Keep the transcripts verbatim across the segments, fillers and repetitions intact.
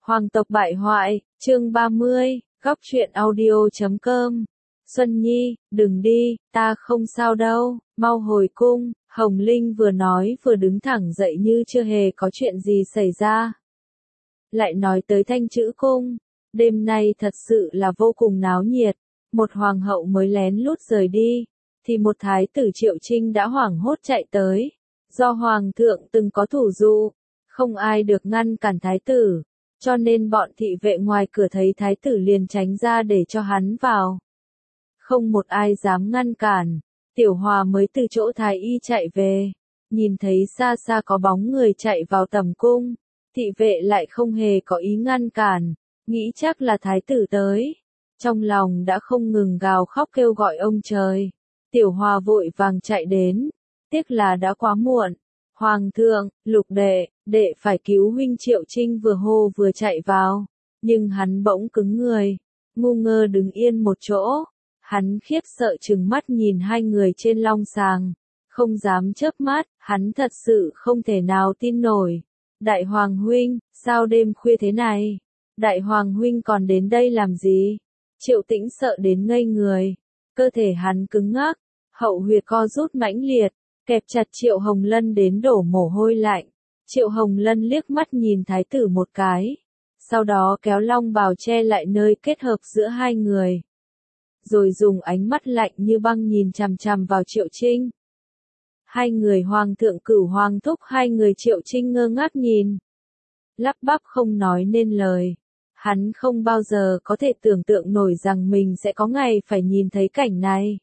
Hoàng tộc bại hoại, chương ba mươi, góc truyện audio chấm com. Xuân Nhi, đừng đi, ta không sao đâu, mau hồi cung. Hồng Linh vừa nói vừa đứng thẳng dậy như chưa hề có chuyện gì xảy ra. Lại nói tới Thanh Chữ Cung, đêm nay thật sự là vô cùng náo nhiệt, một hoàng hậu mới lén lút rời đi, thì một thái tử Triệu Trinh đã hoảng hốt chạy tới. Do hoàng thượng từng có thủ dụ, không ai được ngăn cản thái tử, cho nên bọn thị vệ ngoài cửa thấy thái tử liền tránh ra để cho hắn vào. Không một ai dám ngăn cản, Tiểu Hòa mới từ chỗ thái y chạy về, nhìn thấy xa xa có bóng người chạy vào tầm cung, thị vệ lại không hề có ý ngăn cản, nghĩ chắc là thái tử tới. Trong lòng đã không ngừng gào khóc kêu gọi ông trời. Tiểu Hòa vội vàng chạy đến, tiếc là đã quá muộn. Hoàng thượng, Lục đệ, đệ phải cứu huynh. Triệu Trinh vừa hô vừa chạy vào, nhưng hắn bỗng cứng người, ngu ngơ đứng yên một chỗ. Hắn khiếp sợ trừng mắt nhìn hai người trên long sàng, không dám chớp mắt, hắn thật sự không thể nào tin nổi. Đại hoàng huynh, sao đêm khuya thế này? Đại hoàng huynh còn đến đây làm gì? Triệu Tĩnh sợ đến ngây người, cơ thể hắn cứng ngắc, hậu huyệt co rút mãnh liệt, kẹp chặt Triệu Hồng Lân đến đổ mồ hôi lạnh. Triệu Hồng Lân liếc mắt nhìn thái tử một cái, sau đó kéo long bào che lại nơi kết hợp giữa hai người, rồi dùng ánh mắt lạnh như băng nhìn chằm chằm vào Triệu Trinh. Hai người hoàng thượng cửu hoàng thúc, hai người Triệu Trinh ngơ ngác nhìn, lắp bắp không nói nên lời. Hắn không bao giờ có thể tưởng tượng nổi rằng mình sẽ có ngày phải nhìn thấy cảnh này.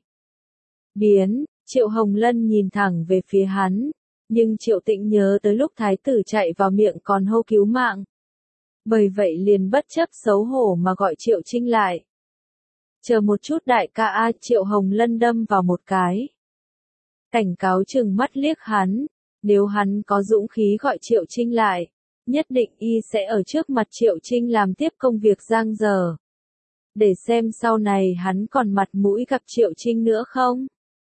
Biến, Triệu Hồng Lân nhìn thẳng về phía hắn, nhưng Triệu Tĩnh nhớ tới lúc thái tử chạy vào miệng còn hô cứu mạng. Bởi vậy liền bất chấp xấu hổ mà gọi Triệu Trinh lại. Chờ một chút đại ca a. Triệu Hồng Lân đâm vào một cái, cảnh cáo trừng mắt liếc hắn, nếu hắn có dũng khí gọi Triệu Trinh lại, nhất định y sẽ ở trước mặt Triệu Trinh làm tiếp công việc giang dở. Để xem sau này hắn còn mặt mũi gặp Triệu Trinh nữa không?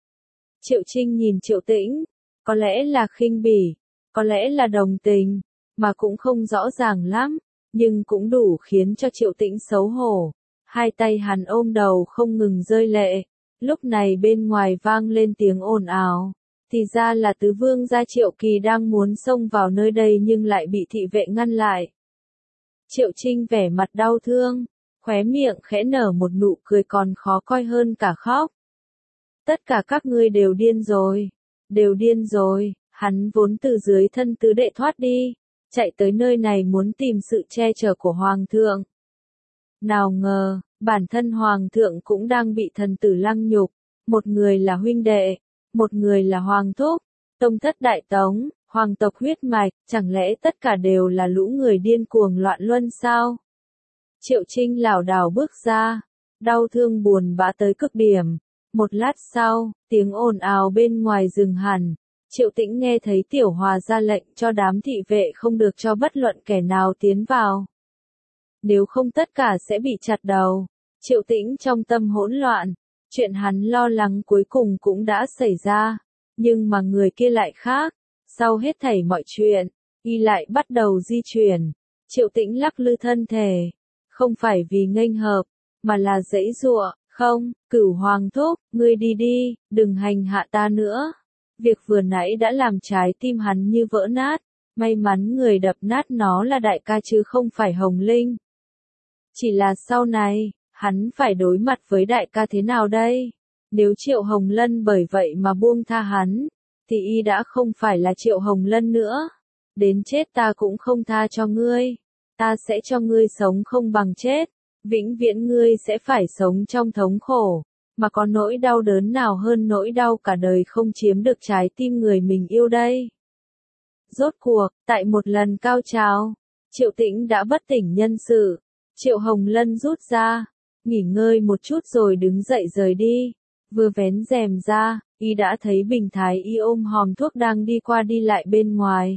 Triệu Trinh nhìn Triệu Tĩnh, có lẽ là khinh bỉ, có lẽ là đồng tình, mà cũng không rõ ràng lắm, nhưng cũng đủ khiến cho Triệu Tĩnh xấu hổ. Hai tay hắn ôm đầu không ngừng rơi lệ. Lúc này bên ngoài vang lên tiếng ồn ào, thì ra là tứ vương gia Triệu Kỳ đang muốn xông vào nơi đây nhưng lại bị thị vệ ngăn lại. Triệu Trinh vẻ mặt đau thương, khóe miệng khẽ nở một nụ cười còn khó coi hơn cả khóc. Tất cả các ngươi đều điên rồi, đều điên rồi. Hắn vốn từ dưới thân tứ đệ thoát đi, chạy tới nơi này muốn tìm sự che chở của hoàng thượng. Nào ngờ, bản thân hoàng thượng cũng đang bị thần tử lăng nhục, một người là huynh đệ, một người là hoàng thúc, tông thất đại tống, hoàng tộc huyết mạch, chẳng lẽ tất cả đều là lũ người điên cuồng loạn luân sao? Triệu Trinh lảo đảo bước ra, đau thương buồn bã tới cực điểm. Một lát sau, tiếng ồn ào bên ngoài dừng hẳn. Triệu Tĩnh nghe thấy Tiểu Hòa ra lệnh cho đám thị vệ không được cho bất luận kẻ nào tiến vào. Nếu không tất cả sẽ bị chặt đầu. Triệu Tĩnh trong tâm hỗn loạn, chuyện hắn lo lắng cuối cùng cũng đã xảy ra, nhưng mà người kia lại khác. Sau hết thảy mọi chuyện, y lại bắt đầu di chuyển. Triệu Tĩnh lắc lư thân thể, không phải vì nghênh hợp, mà là giãy giụa. Không, cửu hoàng thúc, ngươi đi đi, đừng hành hạ ta nữa. Việc vừa nãy đã làm trái tim hắn như vỡ nát, may mắn người đập nát nó là đại ca chứ không phải Hồng Linh. Chỉ là sau này, hắn phải đối mặt với đại ca thế nào đây? Nếu Triệu Hồng Lân bởi vậy mà buông tha hắn, thì y đã không phải là Triệu Hồng Lân nữa. Đến chết ta cũng không tha cho ngươi. Ta sẽ cho ngươi sống không bằng chết. Vĩnh viễn ngươi sẽ phải sống trong thống khổ, mà có nỗi đau đớn nào hơn nỗi đau cả đời không chiếm được trái tim người mình yêu đây. Rốt cuộc, tại một lần cao trào, Triệu Tĩnh đã bất tỉnh nhân sự. Triệu Hồng Lân rút ra, nghỉ ngơi một chút rồi đứng dậy rời đi. Vừa vén rèm ra, y đã thấy Bình Thái y ôm hòm thuốc đang đi qua đi lại bên ngoài.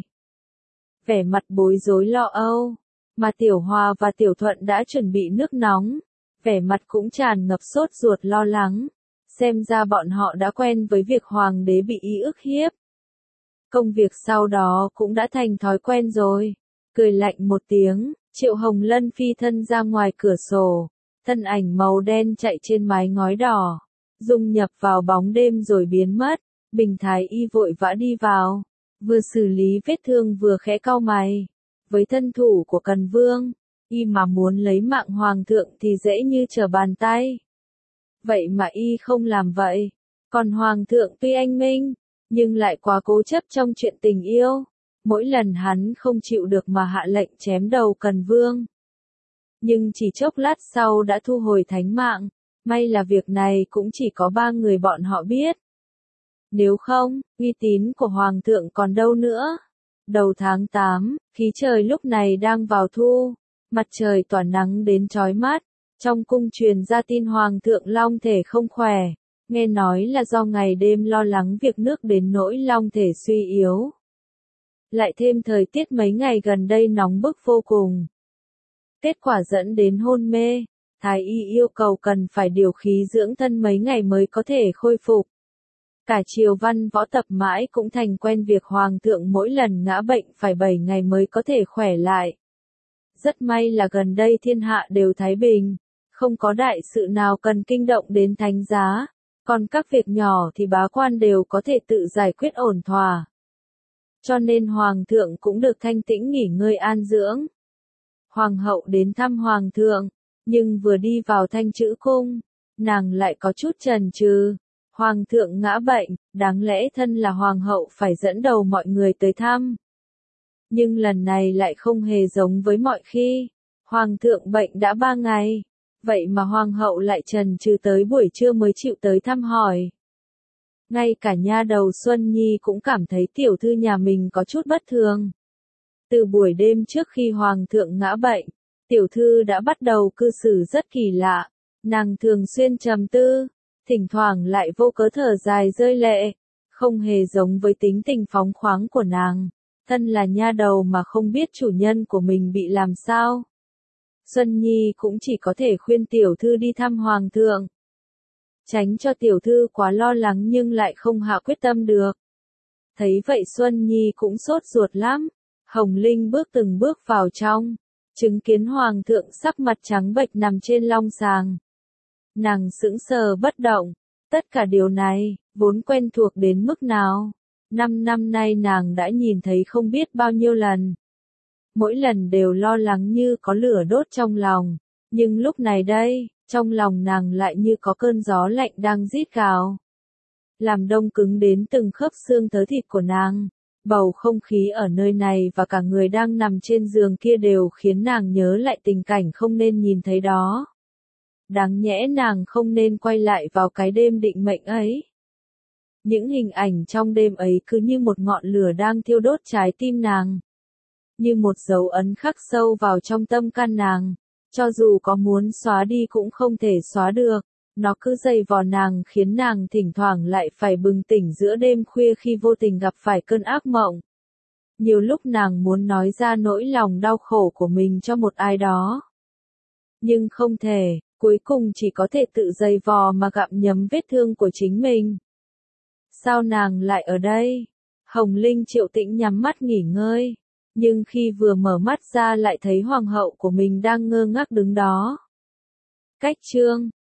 Vẻ mặt bối rối lo âu. Mà Tiểu Hòa và Tiểu Thuận đã chuẩn bị nước nóng, vẻ mặt cũng tràn ngập sốt ruột lo lắng. Xem ra bọn họ đã quen với việc hoàng đế bị y ức hiếp. Công việc sau đó cũng đã thành thói quen rồi. Cười lạnh một tiếng, Triệu Hồng Lân phi thân ra ngoài cửa sổ, thân ảnh màu đen chạy trên mái ngói đỏ, dung nhập vào bóng đêm rồi biến mất. Bình Thái Y vội vã đi vào, vừa xử lý vết thương vừa khẽ cau mày. Với thân thủ của Cần Vương, y mà muốn lấy mạng hoàng thượng thì dễ như trở bàn tay. Vậy mà y không làm vậy. Còn hoàng thượng tuy anh minh, nhưng lại quá cố chấp trong chuyện tình yêu. Mỗi lần hắn không chịu được mà hạ lệnh chém đầu Cần Vương. Nhưng chỉ chốc lát sau đã thu hồi thánh mạng. May là việc này cũng chỉ có ba người bọn họ biết. Nếu không, uy tín của hoàng thượng còn đâu nữa. Đầu tháng tám, khí trời lúc này đang vào thu, mặt trời tỏa nắng đến chói mắt. Trong cung truyền ra tin hoàng thượng long thể không khỏe, nghe nói là do ngày đêm lo lắng việc nước đến nỗi long thể suy yếu. Lại thêm thời tiết mấy ngày gần đây nóng bức vô cùng. Kết quả dẫn đến hôn mê, Thái Y yêu cầu cần phải điều khí dưỡng thân mấy ngày mới có thể khôi phục. Cả triều văn võ tập mãi cũng thành quen việc hoàng thượng mỗi lần ngã bệnh phải bảy ngày mới có thể khỏe lại. Rất may là gần đây thiên hạ đều thái bình, không có đại sự nào cần kinh động đến thánh giá, còn các việc nhỏ thì bá quan đều có thể tự giải quyết ổn thỏa. Cho nên hoàng thượng cũng được thanh tĩnh nghỉ ngơi an dưỡng. Hoàng hậu đến thăm hoàng thượng, nhưng vừa đi vào Thanh Chữ cung, nàng lại có chút chần chừ. Hoàng thượng ngã bệnh, đáng lẽ thân là hoàng hậu phải dẫn đầu mọi người tới thăm. Nhưng lần này lại không hề giống với mọi khi. Hoàng thượng bệnh đã ba ngày, vậy mà hoàng hậu lại chần chừ tới buổi trưa mới chịu tới thăm hỏi. Ngay cả nha đầu Xuân Nhi cũng cảm thấy tiểu thư nhà mình có chút bất thường. Từ buổi đêm trước khi hoàng thượng ngã bệnh, tiểu thư đã bắt đầu cư xử rất kỳ lạ. Nàng thường xuyên trầm tư, thỉnh thoảng lại vô cớ thở dài rơi lệ, không hề giống với tính tình phóng khoáng của nàng. Thân là nha đầu mà không biết chủ nhân của mình bị làm sao. Xuân Nhi cũng chỉ có thể khuyên tiểu thư đi thăm hoàng thượng. Tránh cho tiểu thư quá lo lắng nhưng lại không hạ quyết tâm được. Thấy vậy Xuân Nhi cũng sốt ruột lắm. Hồng Linh bước từng bước vào trong, chứng kiến hoàng thượng sắc mặt trắng bệch nằm trên long sàng. Nàng sững sờ bất động, tất cả điều này, vốn quen thuộc đến mức nào. Năm năm nay nàng đã nhìn thấy không biết bao nhiêu lần. Mỗi lần đều lo lắng như có lửa đốt trong lòng, nhưng lúc này đây, trong lòng nàng lại như có cơn gió lạnh đang rít gào. Làm đông cứng đến từng khớp xương thớ thịt của nàng. Bầu không khí ở nơi này và cả người đang nằm trên giường kia đều khiến nàng nhớ lại tình cảnh không nên nhìn thấy đó. Đáng nhẽ nàng không nên quay lại vào cái đêm định mệnh ấy. Những hình ảnh trong đêm ấy cứ như một ngọn lửa đang thiêu đốt trái tim nàng. Như một dấu ấn khắc sâu vào trong tâm can nàng. Cho dù có muốn xóa đi cũng không thể xóa được. Nó cứ dày vò nàng khiến nàng thỉnh thoảng lại phải bừng tỉnh giữa đêm khuya khi vô tình gặp phải cơn ác mộng. Nhiều lúc nàng muốn nói ra nỗi lòng đau khổ của mình cho một ai đó. Nhưng không thể, cuối cùng chỉ có thể tự dày vò mà gặm nhấm vết thương của chính mình. Sao nàng lại ở đây? Hồng Linh Triệu Tĩnh nhắm mắt nghỉ ngơi. Nhưng khi vừa mở mắt ra lại thấy hoàng hậu của mình đang ngơ ngác đứng đó. Cách chương